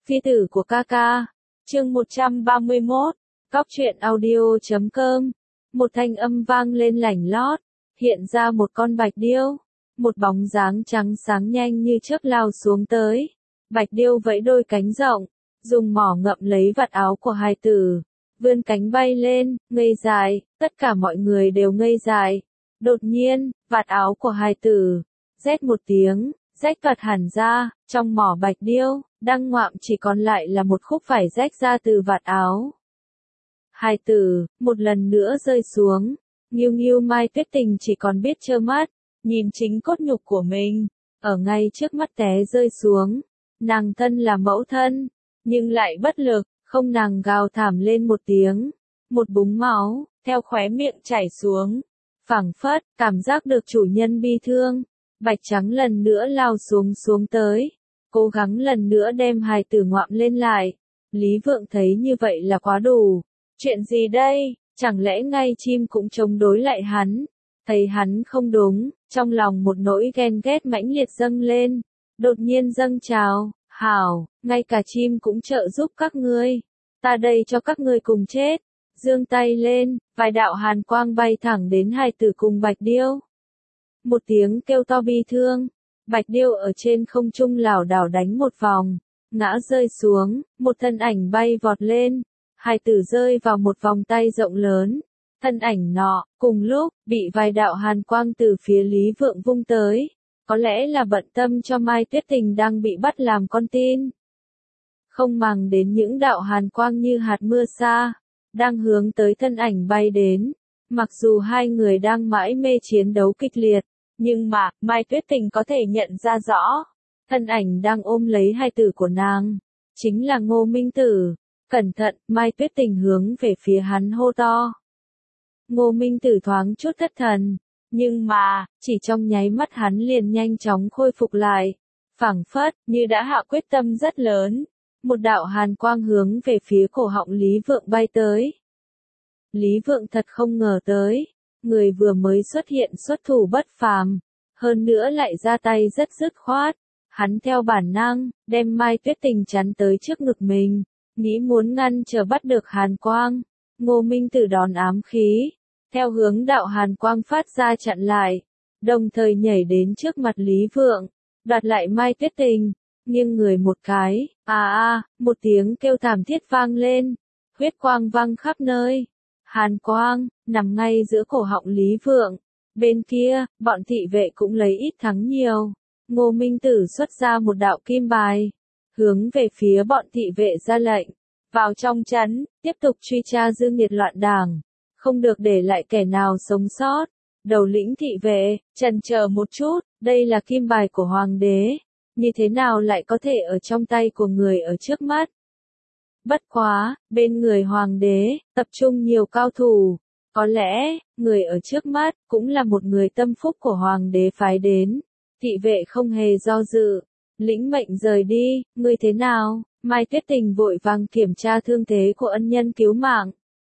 Phi tử của ca ca. Chương 131. Cóc truyện audio.com. Một thanh âm vang lên lảnh lót, hiện ra một con bạch điêu, một bóng dáng trắng sáng nhanh như chớp lao xuống tới. Bạch điêu vẫy đôi cánh rộng, dùng mỏ ngậm lấy vạt áo của hài tử, vươn cánh bay lên, ngây dại, tất cả mọi người đều ngây dại. Đột nhiên, vạt áo của hài tử, rét một tiếng, rách toạc hẳn ra, trong mỏ bạch điêu, đang ngoạm chỉ còn lại là một khúc vải rách ra từ vạt áo. Hài tử, một lần nữa rơi xuống, Nghiêu Nghiêu Mai Tuyết Tình chỉ còn biết trơ mắt, nhìn chính cốt nhục của mình, ở ngay trước mắt té rơi xuống. Nàng thân là mẫu thân, nhưng lại bất lực, không nàng gào thảm lên một tiếng, một búng máu, theo khóe miệng chảy xuống. Phảng phất, cảm giác được chủ nhân bi thương, bạch trắng lần nữa lao xuống tới, cố gắng lần nữa đem hài tử ngoạm lên lại. Lý Vượng thấy như vậy là quá đủ. Chuyện gì đây, chẳng lẽ ngay chim cũng chống đối lại hắn? Thấy hắn không đúng, trong lòng một nỗi ghen ghét mãnh liệt dâng lên, đột nhiên dâng trào. Hảo, ngay cả chim cũng trợ giúp các ngươi, ta đây cho các ngươi cùng chết. Giương tay lên, vài đạo hàn quang bay thẳng đến hài tử cùng bạch điêu. Một tiếng kêu to bi thương, bạch điêu ở trên không trung lảo đảo đánh một vòng, ngã rơi xuống, một thân ảnh bay vọt lên, hài tử rơi vào một vòng tay rộng lớn. Thân ảnh nọ, cùng lúc, bị vài đạo hàn quang từ phía Lý Vượng vung tới, có lẽ là bận tâm cho Mai Tuyết Tình đang bị bắt làm con tin. Không màng đến những đạo hàn quang như hạt mưa sa, đang hướng tới thân ảnh bay đến. Mặc dù hai người đang mãi mê chiến đấu kịch liệt, nhưng mà, Mai Tuyết Tình có thể nhận ra rõ, thân ảnh đang ôm lấy hài tử của nàng, chính là Ngô Minh Tử. Cẩn thận, Mai Tuyết Tình hướng về phía hắn hô to. Ngô Minh Tử thoáng chút thất thần, nhưng mà, chỉ trong nháy mắt hắn liền nhanh chóng khôi phục lại, phảng phất, như đã hạ quyết tâm rất lớn. Một đạo hàn quang hướng về phía cổ họng Lý Vượng bay tới. Lý Vượng thật không ngờ tới, người vừa mới xuất hiện xuất thủ bất phàm, hơn nữa lại ra tay rất dứt khoát. Hắn theo bản năng, đem Mai Tuyết Tình chắn tới trước ngực mình, nghĩ muốn ngăn trở bắt được hàn quang. Ngô Minh Tử đón ám khí, theo hướng đạo hàn quang phát ra chặn lại, đồng thời nhảy đến trước mặt Lý Vượng, đoạt lại Mai Tuyết Tình, nghiêng người một cái, một tiếng kêu thảm thiết vang lên, huyết quang văng khắp nơi. Hàn quang, nằm ngay giữa cổ họng Lý Vượng. Bên kia, bọn thị vệ cũng lấy ít thắng nhiều. Ngô Minh Tử xuất ra một đạo kim bài, hướng về phía bọn thị vệ ra lệnh, vào trong trấn, tiếp tục truy tra Dương Nghiệt loạn đảng, không được để lại kẻ nào sống sót. Đầu lĩnh thị vệ, chần chờ một chút, đây là kim bài của hoàng đế, như thế nào lại có thể ở trong tay của người ở trước mắt? Bất quá, bên người hoàng đế, tập trung nhiều cao thủ, có lẽ, người ở trước mắt, cũng là một người tâm phúc của hoàng đế phái đến. Thị vệ không hề do dự, lĩnh mệnh rời đi. Ngươi thế nào? Mai Tuyết Tình vội vàng kiểm tra thương thế của ân nhân cứu mạng.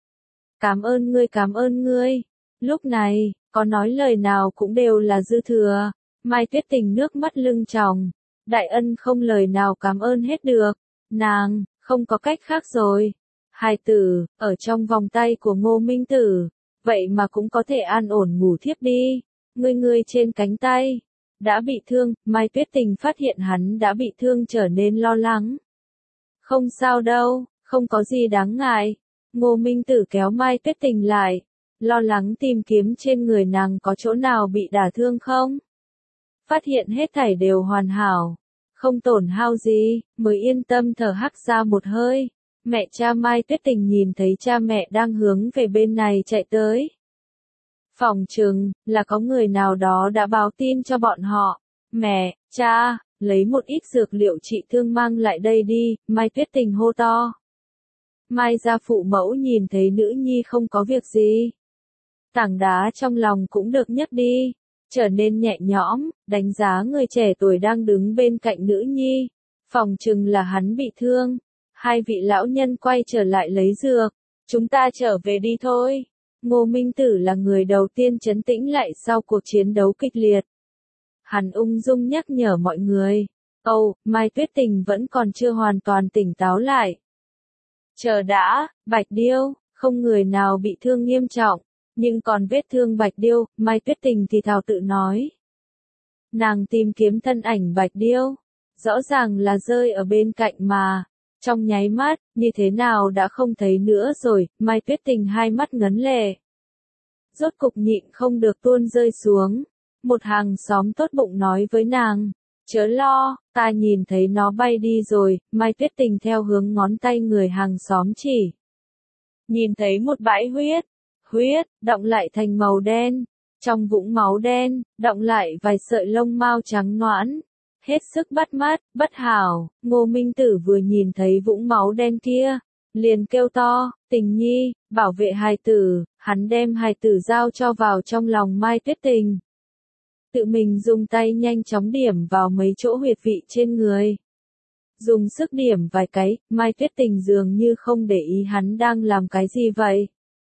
Cảm ơn ngươi. Lúc này, có nói lời nào cũng đều là dư thừa. Mai Tuyết Tình nước mắt lưng tròng, đại ân không lời nào cảm ơn hết được. Nàng, không có cách khác rồi. Hài tử, ở trong vòng tay của Ngô Minh Tử, vậy mà cũng có thể an ổn ngủ thiếp đi. Ngươi trên cánh tay đã bị thương. Mai Tuyết Tình phát hiện hắn đã bị thương trở nên lo lắng. Không sao đâu, không có gì đáng ngại. Ngô Minh Tử kéo Mai Tuyết Tình lại, lo lắng tìm kiếm trên người nàng có chỗ nào bị đả thương không. Phát hiện hết thảy đều hoàn hảo, không tổn hao gì, mới yên tâm thở hắt ra một hơi. Mẹ cha Mai Tuyết Tình nhìn thấy cha mẹ đang hướng về bên này chạy tới. Phỏng chừng là có người nào đó đã báo tin cho bọn họ. Mẹ, cha, lấy một ít dược liệu trị thương mang lại đây đi, Mai Tuyết Tình hô to. Mai gia phụ mẫu nhìn thấy nữ nhi không có việc gì, tảng đá trong lòng cũng được nhấc đi, trở nên nhẹ nhõm, đánh giá người trẻ tuổi đang đứng bên cạnh nữ nhi. Phỏng chừng là hắn bị thương. Hai vị lão nhân quay trở lại lấy dược. Chúng ta trở về đi thôi. Ngô Minh Tử là người đầu tiên trấn tĩnh lại sau cuộc chiến đấu kịch liệt. Hắn ung dung nhắc nhở mọi người. Ồ, Mai Tuyết Tình vẫn còn chưa hoàn toàn tỉnh táo lại. Chờ đã, Bạch Điêu, không người nào bị thương nghiêm trọng, nhưng còn vết thương Bạch Điêu, Mai Tuyết Tình thì thào tự nói. Nàng tìm kiếm thân ảnh Bạch Điêu, rõ ràng là rơi ở bên cạnh mà. Trong nháy mắt, như thế nào đã không thấy nữa rồi, Mai Tuyết Tình hai mắt ngấn lệ. Rốt cục nhịn không được tuôn rơi xuống. Một hàng xóm tốt bụng nói với nàng, chớ lo, ta nhìn thấy nó bay đi rồi, Mai Tuyết Tình theo hướng ngón tay người hàng xóm chỉ. Nhìn thấy một bãi huyết, đọng lại thành màu đen. Trong vũng máu đen, đọng lại vài sợi lông mao trắng nõn. Hết sức bắt mắt, bất hảo, Ngô Minh Tử vừa nhìn thấy vũng máu đen kia, liền kêu to, Tình nhi, bảo vệ hài tử, hắn đem hài tử giao cho vào trong lòng Mai Tuyết Tình. Tự mình dùng tay nhanh chóng điểm vào mấy chỗ huyệt vị trên người. Dùng sức điểm vài cái, Mai Tuyết Tình dường như không để ý hắn đang làm cái gì vậy.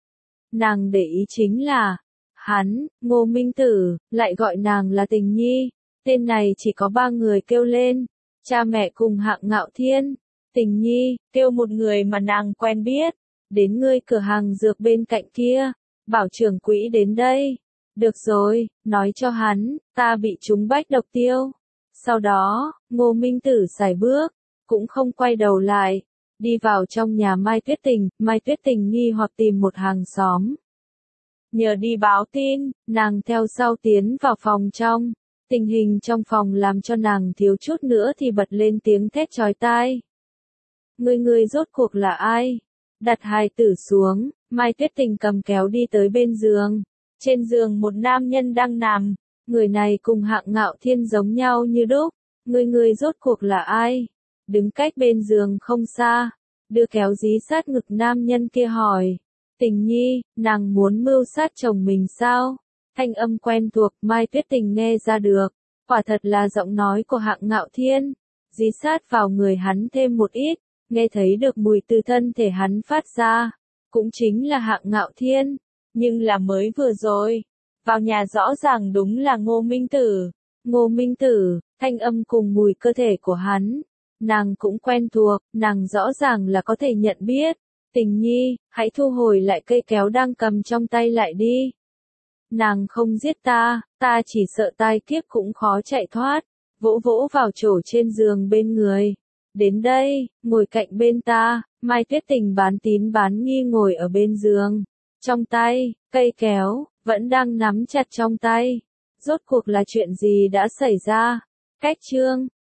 Nàng để ý chính là, hắn, Ngô Minh Tử, lại gọi nàng là Tình nhi. Tên này chỉ có 3 người kêu lên, cha mẹ cùng Hạng Ngạo Thiên. Tình nhi, kêu một người mà nàng quen biết, đến ngươi cửa hàng dược bên cạnh kia, bảo trưởng quỹ đến đây. Được rồi, nói cho hắn, ta bị trúng bách độc tiêu. Sau đó, Ngô Minh Tử sải bước, cũng không quay đầu lại, đi vào trong nhà Mai Tuyết Tình. Mai Tuyết Tình nghi hoặc tìm một hàng xóm. Nhờ đi báo tin, nàng theo sau tiến vào phòng trong. Tình hình trong phòng làm cho nàng thiếu chút nữa thì bật lên tiếng thét chói tai. Người rốt cuộc là ai? Đặt hài tử xuống, Mai Tuyết Tình cầm kéo đi tới bên giường. Trên giường một nam nhân đang nằm, người này cùng Hạng Ngạo Thiên giống nhau như đúc. Người rốt cuộc là ai? Đứng cách bên giường không xa, đưa kéo dí sát ngực nam nhân kia hỏi. Tình nhi, nàng muốn mưu sát chồng mình sao? Thanh âm quen thuộc, Mai Tuyết Tình nghe ra được. Quả thật là giọng nói của Hạng Ngạo Thiên. Dí sát vào người hắn thêm một ít, nghe thấy được mùi từ thân thể hắn phát ra. Cũng chính là Hạng Ngạo Thiên. Nhưng là mới vừa rồi, vào nhà rõ ràng đúng là Ngô Minh Tử. Ngô Minh Tử, thanh âm cùng mùi cơ thể của hắn. Nàng cũng quen thuộc, nàng rõ ràng là có thể nhận biết. Tình nhi, hãy thu hồi lại cây kéo đang cầm trong tay lại đi. Nàng không giết ta, ta chỉ sợ tai kiếp cũng khó chạy thoát. Vỗ vỗ vào chỗ trên giường bên người. Đến đây, ngồi cạnh bên ta. Mai Tuyết Tình bán tín bán nghi ngồi ở bên giường. Trong tay, cây kéo, vẫn đang nắm chặt trong tay. Rốt cuộc là chuyện gì đã xảy ra? Cách chương